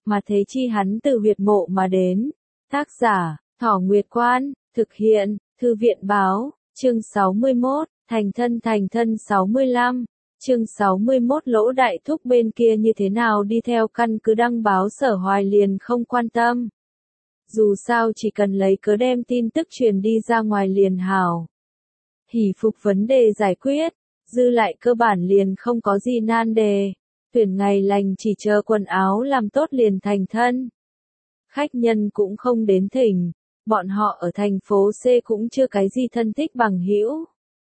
mà thế chi hắn từ huyệt mộ mà đến. Tác giả, Thỏ Nguyệt Quan, thực hiện, Thư viện Báo, chương 61, thành thân 65, chương 61 Lỗ Đại Thúc bên kia như thế nào đi theo căn cứ đăng báo Sở Hoài liền không quan tâm. Dù sao chỉ cần lấy cớ đem tin tức truyền đi ra ngoài liền hảo. Hỷ phục vấn đề giải quyết, dư lại cơ bản liền không có gì nan đề. Tuyển ngày lành chỉ chờ quần áo làm tốt liền thành thân. Khách nhân cũng không đến thỉnh, bọn họ ở thành phố C cũng chưa cái gì thân thích bằng hữu.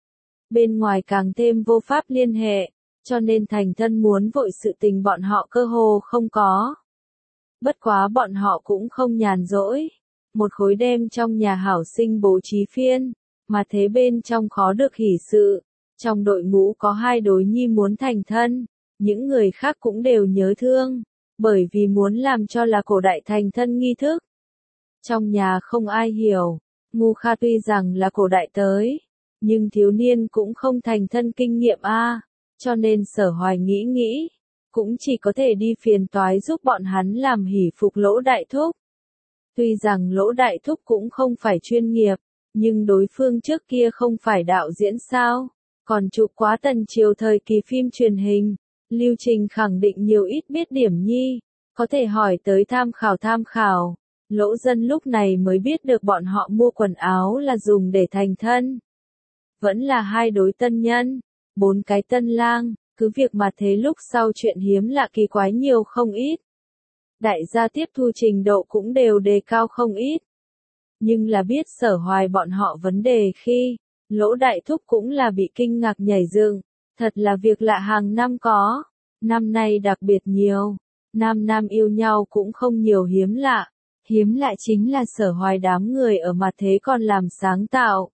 Bên ngoài càng thêm vô pháp liên hệ, cho nên thành thân muốn vội sự tình bọn họ cơ hồ không có. Bất quá bọn họ cũng không nhàn rỗi, một khối đêm trong nhà hảo sinh bố trí phiên, mà thế bên trong khó được hỷ sự. Trong đội ngũ có 2 đối nhi muốn thành thân, những người khác cũng đều nhớ thương, bởi vì muốn làm cho là cổ đại thành thân nghi thức. Trong nhà không ai hiểu, Ngu Kha tuy rằng là cổ đại tới, nhưng thiếu niên cũng không thành thân kinh nghiệm cho nên Sở Hoài nghĩ, cũng chỉ có thể đi phiền toái giúp bọn hắn làm hỷ phục Lỗ Đại Thúc. Tuy rằng Lỗ Đại Thúc cũng không phải chuyên nghiệp, nhưng đối phương trước kia không phải đạo diễn sao, còn chụp quá tần triều thời kỳ phim truyền hình, lưu trình khẳng định nhiều ít biết điểm nhi, có thể hỏi tới tham khảo. Lỗ Dân lúc này mới biết được bọn họ mua quần áo là dùng để thành thân. Vẫn là 2 đối tân nhân, 4 cái tân lang, cứ việc mà thế lúc sau chuyện hiếm lạ kỳ quái nhiều không ít. Đại gia tiếp thu trình độ cũng đều đề cao không ít. Nhưng là biết Sở Hoài bọn họ vấn đề khi, Lỗ Đại Thúc cũng là bị kinh ngạc nhảy dựng, thật là việc lạ hàng năm có, năm nay đặc biệt nhiều, nam yêu nhau cũng không nhiều hiếm lạ chính là Sở Hoài đám người ở mặt thế còn làm sáng tạo.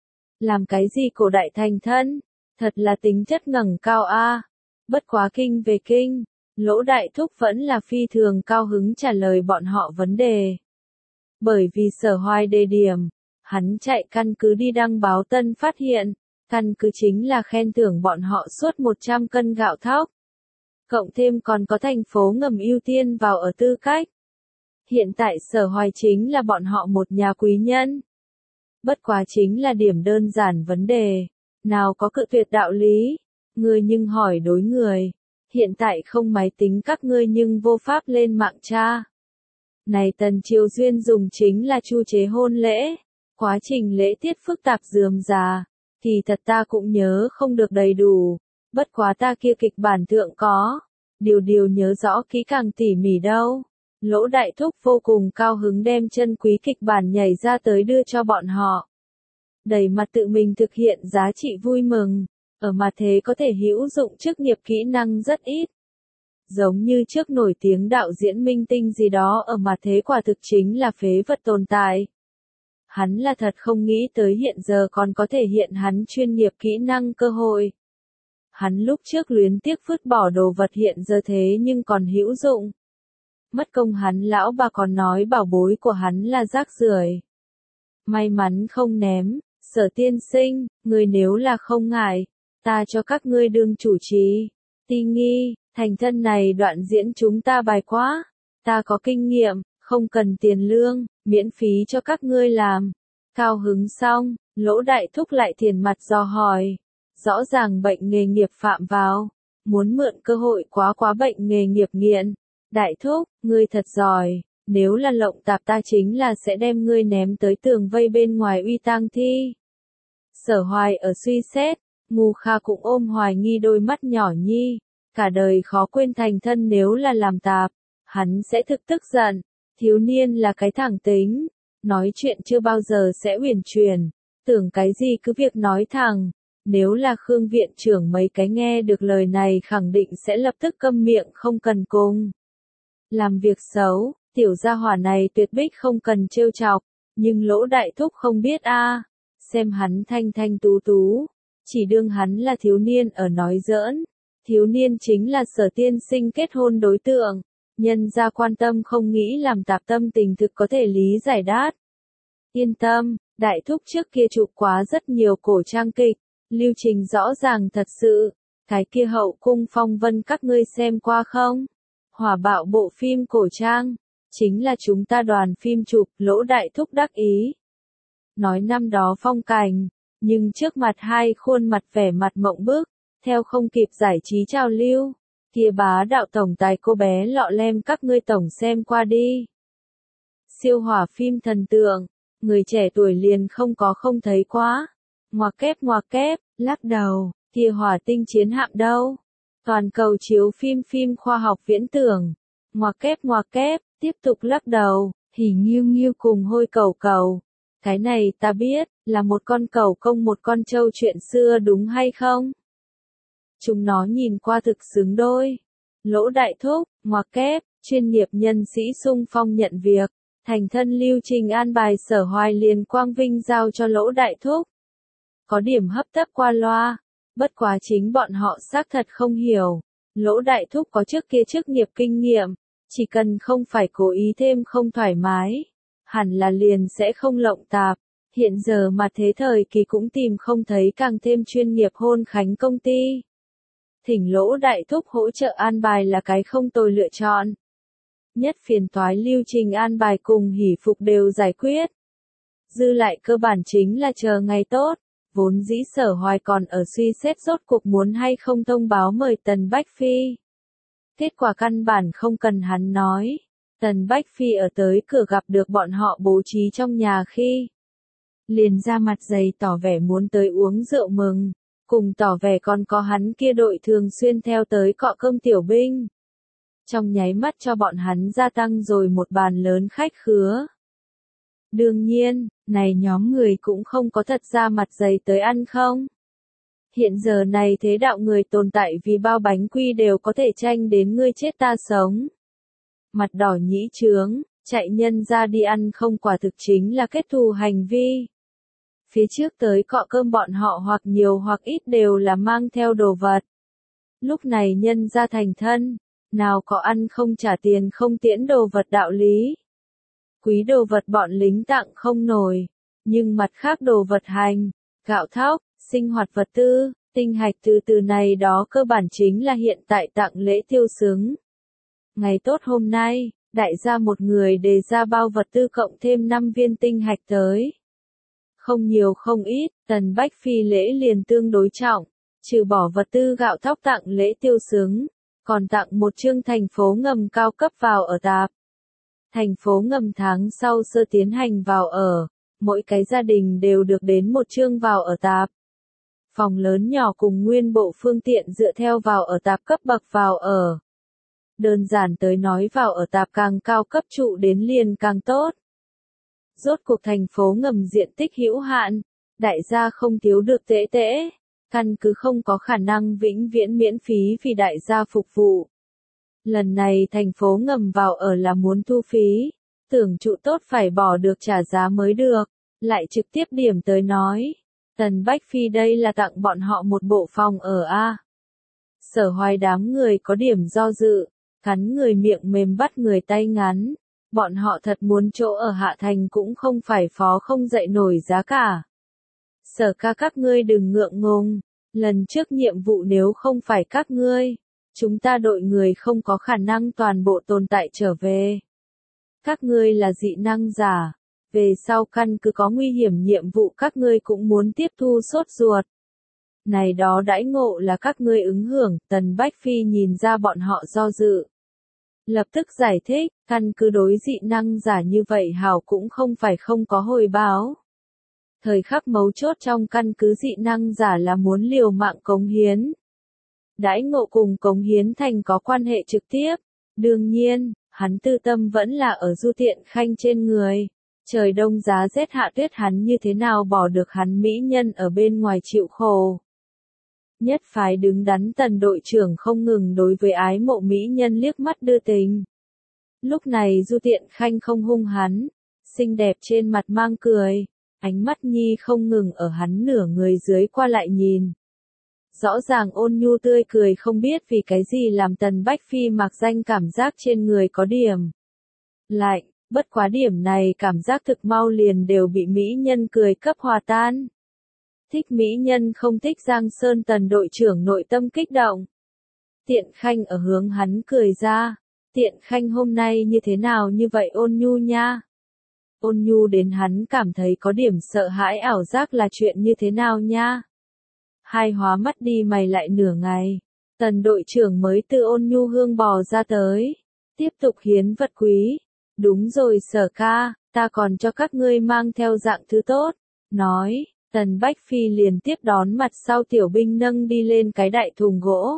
Làm cái gì cổ đại thành thân, thật là tính chất ngẩng cao bất quá kinh về kinh, Lỗ Đại Thúc vẫn là phi thường cao hứng trả lời bọn họ vấn đề. Bởi vì Sở Hoài đề điểm, hắn chạy căn cứ đi đăng báo Tân phát hiện, căn cứ chính là khen thưởng bọn họ suốt 100 cân gạo thóc. Cộng thêm còn có thành phố ngầm ưu tiên vào ở tư cách. Hiện tại Sở Hoài chính là bọn họ một nhà quý nhân. Bất quá chính là điểm đơn giản vấn đề, nào có cự tuyệt đạo lý, người nhưng hỏi đối người. Hiện tại không máy tính các ngươi nhưng vô pháp lên mạng tra. Này tần triều duyên dùng chính là chu chế hôn lễ, quá trình lễ tiết phức tạp rườm rà, thì thật ta cũng nhớ không được đầy đủ, bất quá ta kia kịch bản thượng có, điều nhớ rõ kỹ càng tỉ mỉ đâu. Lỗ Đại Thúc vô cùng cao hứng đem chân quý kịch bản nhảy ra tới đưa cho bọn họ. Đầy mặt tự mình thực hiện giá trị vui mừng, ở mặt thế có thể hữu dụng chức nghiệp kỹ năng rất ít. Giống như trước nổi tiếng đạo diễn minh tinh gì đó ở mặt thế quả thực chính là phế vật tồn tại. Hắn là thật không nghĩ tới hiện giờ còn có thể hiện hắn chuyên nghiệp kỹ năng cơ hội. Hắn lúc trước luyến tiếc vứt bỏ đồ vật hiện giờ thế nhưng còn hữu dụng. Mất công hắn lão bà còn nói bảo bối của hắn là rác rưởi. May mắn không ném, Sở tiên sinh, người nếu là không ngại, ta cho các ngươi đương chủ trì. Ti nghi, thành thân này đoạn diễn chúng ta bài quá, ta có kinh nghiệm, không cần tiền lương, miễn phí cho các ngươi làm. Cao hứng xong, Lỗ Đại Thúc lại thiền mặt dò hỏi, rõ ràng bệnh nghề nghiệp phạm vào, muốn mượn cơ hội quá bệnh nghề nghiệp nghiện. Đại Thúc, ngươi thật giỏi, nếu là lộng tạp ta chính là sẽ đem ngươi ném tới tường vây bên ngoài uy tang thi. Sở Hoài ở suy xét, Ngu Kha cũng ôm hoài nghi đôi mắt nhỏ nhi, cả đời khó quên thành thân nếu là làm tạp, hắn sẽ thực tức giận, thiếu niên là cái thẳng tính, nói chuyện chưa bao giờ sẽ uyển chuyển, tưởng cái gì cứ việc nói thẳng, nếu là Khương viện trưởng mấy cái nghe được lời này khẳng định sẽ lập tức câm miệng không cần cùng. Làm việc xấu, tiểu gia hỏa này tuyệt bích không cần trêu chọc, nhưng Lỗ Đại Thúc không biết xem hắn thanh tú, chỉ đương hắn là thiếu niên ở nói giỡn, thiếu niên chính là Sở tiên sinh kết hôn đối tượng, nhân gia quan tâm không nghĩ làm tạp tâm tình thực có thể lý giải đát. Yên tâm, Đại Thúc trước kia chụp quá rất nhiều cổ trang kịch, lưu trình rõ ràng thật sự, cái kia Hậu cung phong vân các ngươi xem qua không? Hỏa bạo bộ phim cổ trang, chính là chúng ta đoàn phim chụp, Lỗ Đại Thúc đắc ý. Nói năm đó phong cảnh, nhưng trước mặt hai khuôn mặt vẻ mặt mộng bức, theo không kịp giải trí trào lưu. Kia bá đạo tổng tài cô bé lọ lem các ngươi tổng xem qua đi. Siêu hỏa phim thần tượng, người trẻ tuổi liền không thấy quá. Ngoặc kép, lắc đầu, kia hỏa tinh chiến hạm đâu. Toàn cầu chiếu phim khoa học viễn tưởng. Ngoặc kép, tiếp tục lắc đầu, hỉ nghiêu nghiêu cùng hôi cầu cầu. Cái này ta biết, là một con cầu công một con trâu chuyện xưa đúng hay không? Chúng nó nhìn qua thực xứng đôi. Lỗ Đại Thúc, ngoặc kép, chuyên nghiệp nhân sĩ xung phong nhận việc. Thành thân lưu trình an bài Sở Hoài liền quang vinh giao cho Lỗ Đại Thúc. Có điểm hấp tấp qua loa, bất quá chính bọn họ xác thật không hiểu. Lỗ Đại Thúc có trước kia chức nghiệp kinh nghiệm, chỉ cần không phải cố ý thêm không thoải mái, hẳn là liền sẽ không lộng tạp. Hiện giờ mà thế thời kỳ cũng tìm không thấy càng thêm chuyên nghiệp hôn khánh công ty. Thỉnh Lỗ Đại Thúc hỗ trợ an bài là cái không tồi lựa chọn. Nhất phiền toái lưu trình an bài cùng hỷ phục đều giải quyết. Dư lại cơ bản chính là chờ ngày tốt. Vốn dĩ Sở Hoài còn ở suy xét rốt cuộc muốn hay không thông báo mời Tần Bách Phi. Kết quả căn bản không cần hắn nói. Tần Bách Phi ở tới cửa gặp được bọn họ bố trí trong nhà khi. Liền ra mặt dày tỏ vẻ muốn tới uống rượu mừng. Cùng tỏ vẻ còn có hắn kia đội thường xuyên theo tới cọ cơm tiểu binh. Trong nháy mắt cho bọn hắn gia tăng rồi một bàn lớn khách khứa. Đương nhiên, này nhóm người cũng không có thật ra mặt dày tới ăn không. Hiện giờ này thế đạo người tồn tại vì bao bánh quy đều có thể tranh đến ngươi chết ta sống. Mặt đỏ nhĩ trướng, chạy nhân ra đi ăn không quả thực chính là kết thù hành vi. Phía trước tới cọ cơm bọn họ hoặc nhiều hoặc ít đều là mang theo đồ vật. Lúc này nhân ra thành thân, nào có ăn không trả tiền không tiễn đồ vật đạo lý. Quý đồ vật bọn lính tặng không nổi, nhưng mặt khác đồ vật hành, gạo thóc, sinh hoạt vật tư, tinh hạch từ này đó cơ bản chính là hiện tại tặng lễ tiêu xứng. Ngày tốt hôm nay, đại gia một người đề ra bao vật tư cộng thêm 5 viên tinh hạch tới. Không nhiều không ít, Tần Bách Phi lễ liền tương đối trọng, trừ bỏ vật tư gạo thóc tặng lễ tiêu xứng, còn tặng một chương thành phố ngầm cao cấp vào ở tạp. Thành phố ngầm tháng sau sơ tiến hành vào ở, mỗi cái gia đình đều được đến một chương vào ở tạp. Phòng lớn nhỏ cùng nguyên bộ phương tiện dựa theo vào ở tạp cấp bậc vào ở. Đơn giản tới nói vào ở tạp càng cao cấp trụ đến liền càng tốt. Rốt cuộc thành phố ngầm diện tích hữu hạn, đại gia không thiếu được tễ, căn cứ không có khả năng vĩnh viễn miễn phí vì đại gia phục vụ. Lần này thành phố ngầm vào ở là muốn thu phí, tưởng trụ tốt phải bỏ được trả giá mới được, lại trực tiếp điểm tới nói. Tần Bách Phi đây là tặng bọn họ một bộ phòng ở A. Sở Hoài đám người có điểm do dự, cắn người miệng mềm bắt người tay ngắn. Bọn họ thật muốn chỗ ở Hạ Thành cũng không phải phó không dậy nổi giá cả. Sở ca các ngươi đừng ngượng ngùng, lần trước nhiệm vụ nếu không phải các ngươi, chúng ta đội người không có khả năng toàn bộ tồn tại trở về. Các ngươi là dị năng giả, về sau căn cứ có nguy hiểm nhiệm vụ các ngươi cũng muốn tiếp thu sốt ruột. Này đó đãi ngộ là các ngươi ứng hưởng, Tần Bách Phi nhìn ra bọn họ do dự. Lập tức giải thích, căn cứ đối dị năng giả như vậy hảo cũng không phải không có hồi báo. Thời khắc mấu chốt trong căn cứ dị năng giả là muốn liều mạng cống hiến. Đãi ngộ cùng cống hiến thành có quan hệ trực tiếp. Đương nhiên, hắn tư tâm vẫn là ở Du Tiện Khanh trên người. Trời đông giá rét hạ tuyết hắn như thế nào bỏ được hắn mỹ nhân ở bên ngoài chịu khổ. Nhất phái đứng đắn Tần đội trưởng không ngừng đối với ái mộ mỹ nhân liếc mắt đưa tình. Lúc này Du Tiện Khanh không hung hắn, xinh đẹp trên mặt mang cười, ánh mắt nhi không ngừng ở hắn nửa người dưới qua lại nhìn. Rõ ràng ôn nhu tươi cười không biết vì cái gì làm Tần Bách Phi mặc danh cảm giác trên người có điểm lạnh, bất quá điểm này cảm giác thực mau liền đều bị mỹ nhân cười cấp hòa tan. Thích mỹ nhân không thích Giang Sơn Tần đội trưởng nội tâm kích động. Tiện Khanh ở hướng hắn cười ra, Tiện Khanh hôm nay như thế nào như vậy ôn nhu nha. Ôn nhu đến hắn cảm thấy có điểm sợ hãi ảo giác là chuyện như thế nào nha. Hai hóa mắt đi mày lại nửa ngày. Tần đội trưởng mới từ ôn nhu hương bò ra tới. Tiếp tục hiến vật quý. Đúng rồi Sở ca, ta còn cho các ngươi mang theo dạng thứ tốt. Nói, Tần Bách Phi liền tiếp đón mặt sau tiểu binh nâng đi lên cái đại thùng gỗ.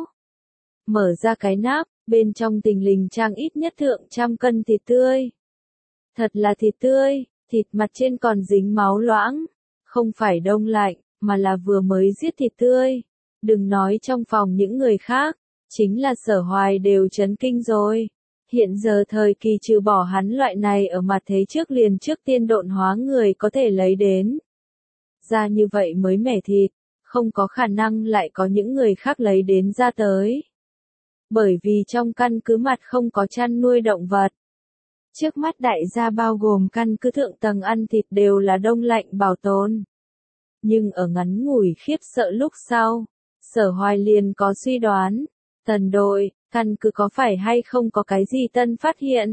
Mở ra cái nắp, bên trong tình lình trang ít nhất thượng 100 cân thịt tươi. Thật là thịt tươi, thịt mặt trên còn dính máu loãng. Không phải đông lạnh, mà là vừa mới giết thịt tươi. Đừng nói trong phòng những người khác, chính là Sở Hoài đều chấn kinh rồi. Hiện giờ thời kỳ trừ bỏ hắn loại này ở mặt thế trước liền trước tiên độn hóa người có thể lấy đến. Ra như vậy mới mẻ thịt, không có khả năng lại có những người khác lấy đến ra tới. Bởi vì trong căn cứ mặt không có chăn nuôi động vật. Trước mắt đại gia bao gồm căn cứ thượng tầng ăn thịt đều là đông lạnh bảo tồn. Nhưng ở ngắn ngủi khiếp sợ lúc sau, Sở Hoài liền có suy đoán, Tần đội, căn cứ có phải hay không có cái gì tân phát hiện?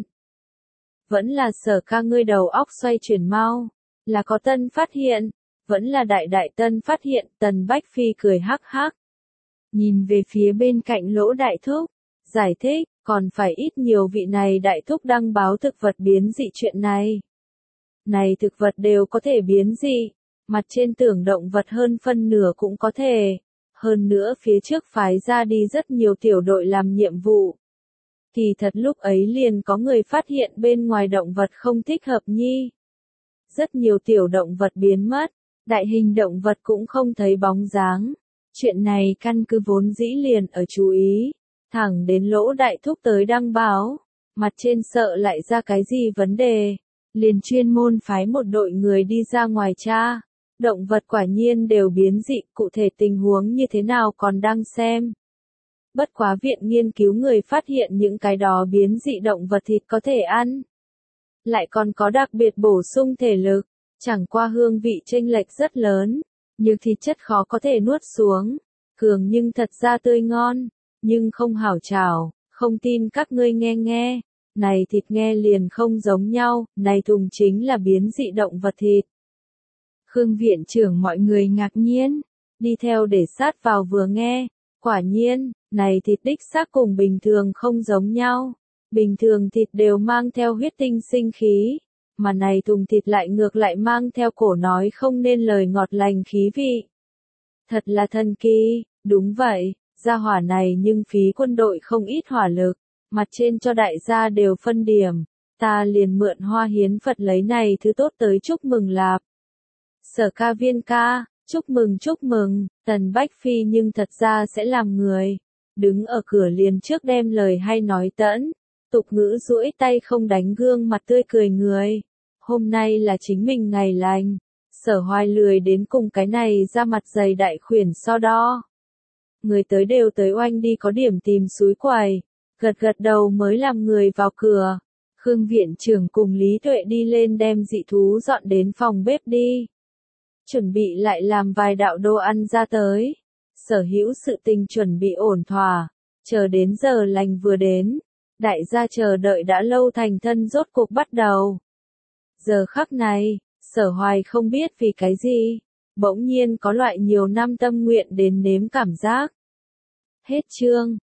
Vẫn là Sở ca ngươi đầu óc xoay chuyển mau, là có tân phát hiện, vẫn là đại đại tân phát hiện, Tần Bách Phi cười hắc hắc. Nhìn về phía bên cạnh Lỗ Đại Thúc, giải thích, còn phải ít nhiều vị này Đại Thúc đăng báo thực vật biến dị chuyện này. Này thực vật đều có thể biến dị, mặt trên tưởng động vật hơn phân nửa cũng có thể. Hơn nữa phía trước phái ra đi rất nhiều tiểu đội làm nhiệm vụ. Kỳ thật lúc ấy liền có người phát hiện bên ngoài động vật không thích hợp nhi. Rất nhiều tiểu động vật biến mất, đại hình động vật cũng không thấy bóng dáng. Chuyện này căn cứ vốn dĩ liền ở chú ý, thẳng đến Lỗ Đại Thúc tới đăng báo, mặt trên sợ lại ra cái gì vấn đề, liền chuyên môn phái một đội người đi ra ngoài tra. Động vật quả nhiên đều biến dị, cụ thể tình huống như thế nào còn đang xem. Bất quá viện nghiên cứu người phát hiện những cái đó biến dị động vật thịt có thể ăn. Lại còn có đặc biệt bổ sung thể lực, chẳng qua hương vị chênh lệch rất lớn, như thịt chất khó có thể nuốt xuống, cường nhưng thật ra tươi ngon, nhưng không hảo chảo, không tin các ngươi nghe nghe, này thịt nghe liền không giống nhau, này thùng chính là biến dị động vật thịt. Khương viện trưởng mọi người ngạc nhiên, đi theo để sát vào vừa nghe, quả nhiên, này thịt đích xác cùng bình thường không giống nhau, bình thường thịt đều mang theo huyết tinh sinh khí, mà này thùng thịt lại ngược lại mang theo cổ nói không nên lời ngọt lành khí vị. Thật là thần kỳ, đúng vậy, gia hỏa này nhưng phí quân đội không ít hỏa lực, mặt trên cho đại gia đều phân điểm, ta liền mượn hoa hiến Phật lấy này thứ tốt tới chúc mừng lạp. Sở ca Viên ca, chúc mừng, Tần Bách Phi nhưng thật ra sẽ làm người. Đứng ở cửa liền trước đem lời hay nói tẫn, tục ngữ duỗi tay không đánh gương mặt tươi cười người. Hôm nay là chính mình ngày lành, Sở Hoài lười đến cùng cái này ra mặt dày đại khuyển so đo. Người tới đều tới oanh đi có điểm tìm súi quầy, gật gật đầu mới làm người vào cửa. Khương viện trưởng cùng Lý Tuệ đi lên đem dị thú dọn đến phòng bếp đi. Chuẩn bị lại làm vài đạo đồ ăn ra tới. Sở hữu sự tình chuẩn bị ổn thỏa, chờ đến giờ lành vừa đến. Đại gia chờ đợi đã lâu thành thân rốt cuộc bắt đầu. Giờ khắc này, Sở Hoài không biết vì cái gì, bỗng nhiên có loại nhiều năm tâm nguyện đến nếm cảm giác. Hết chương.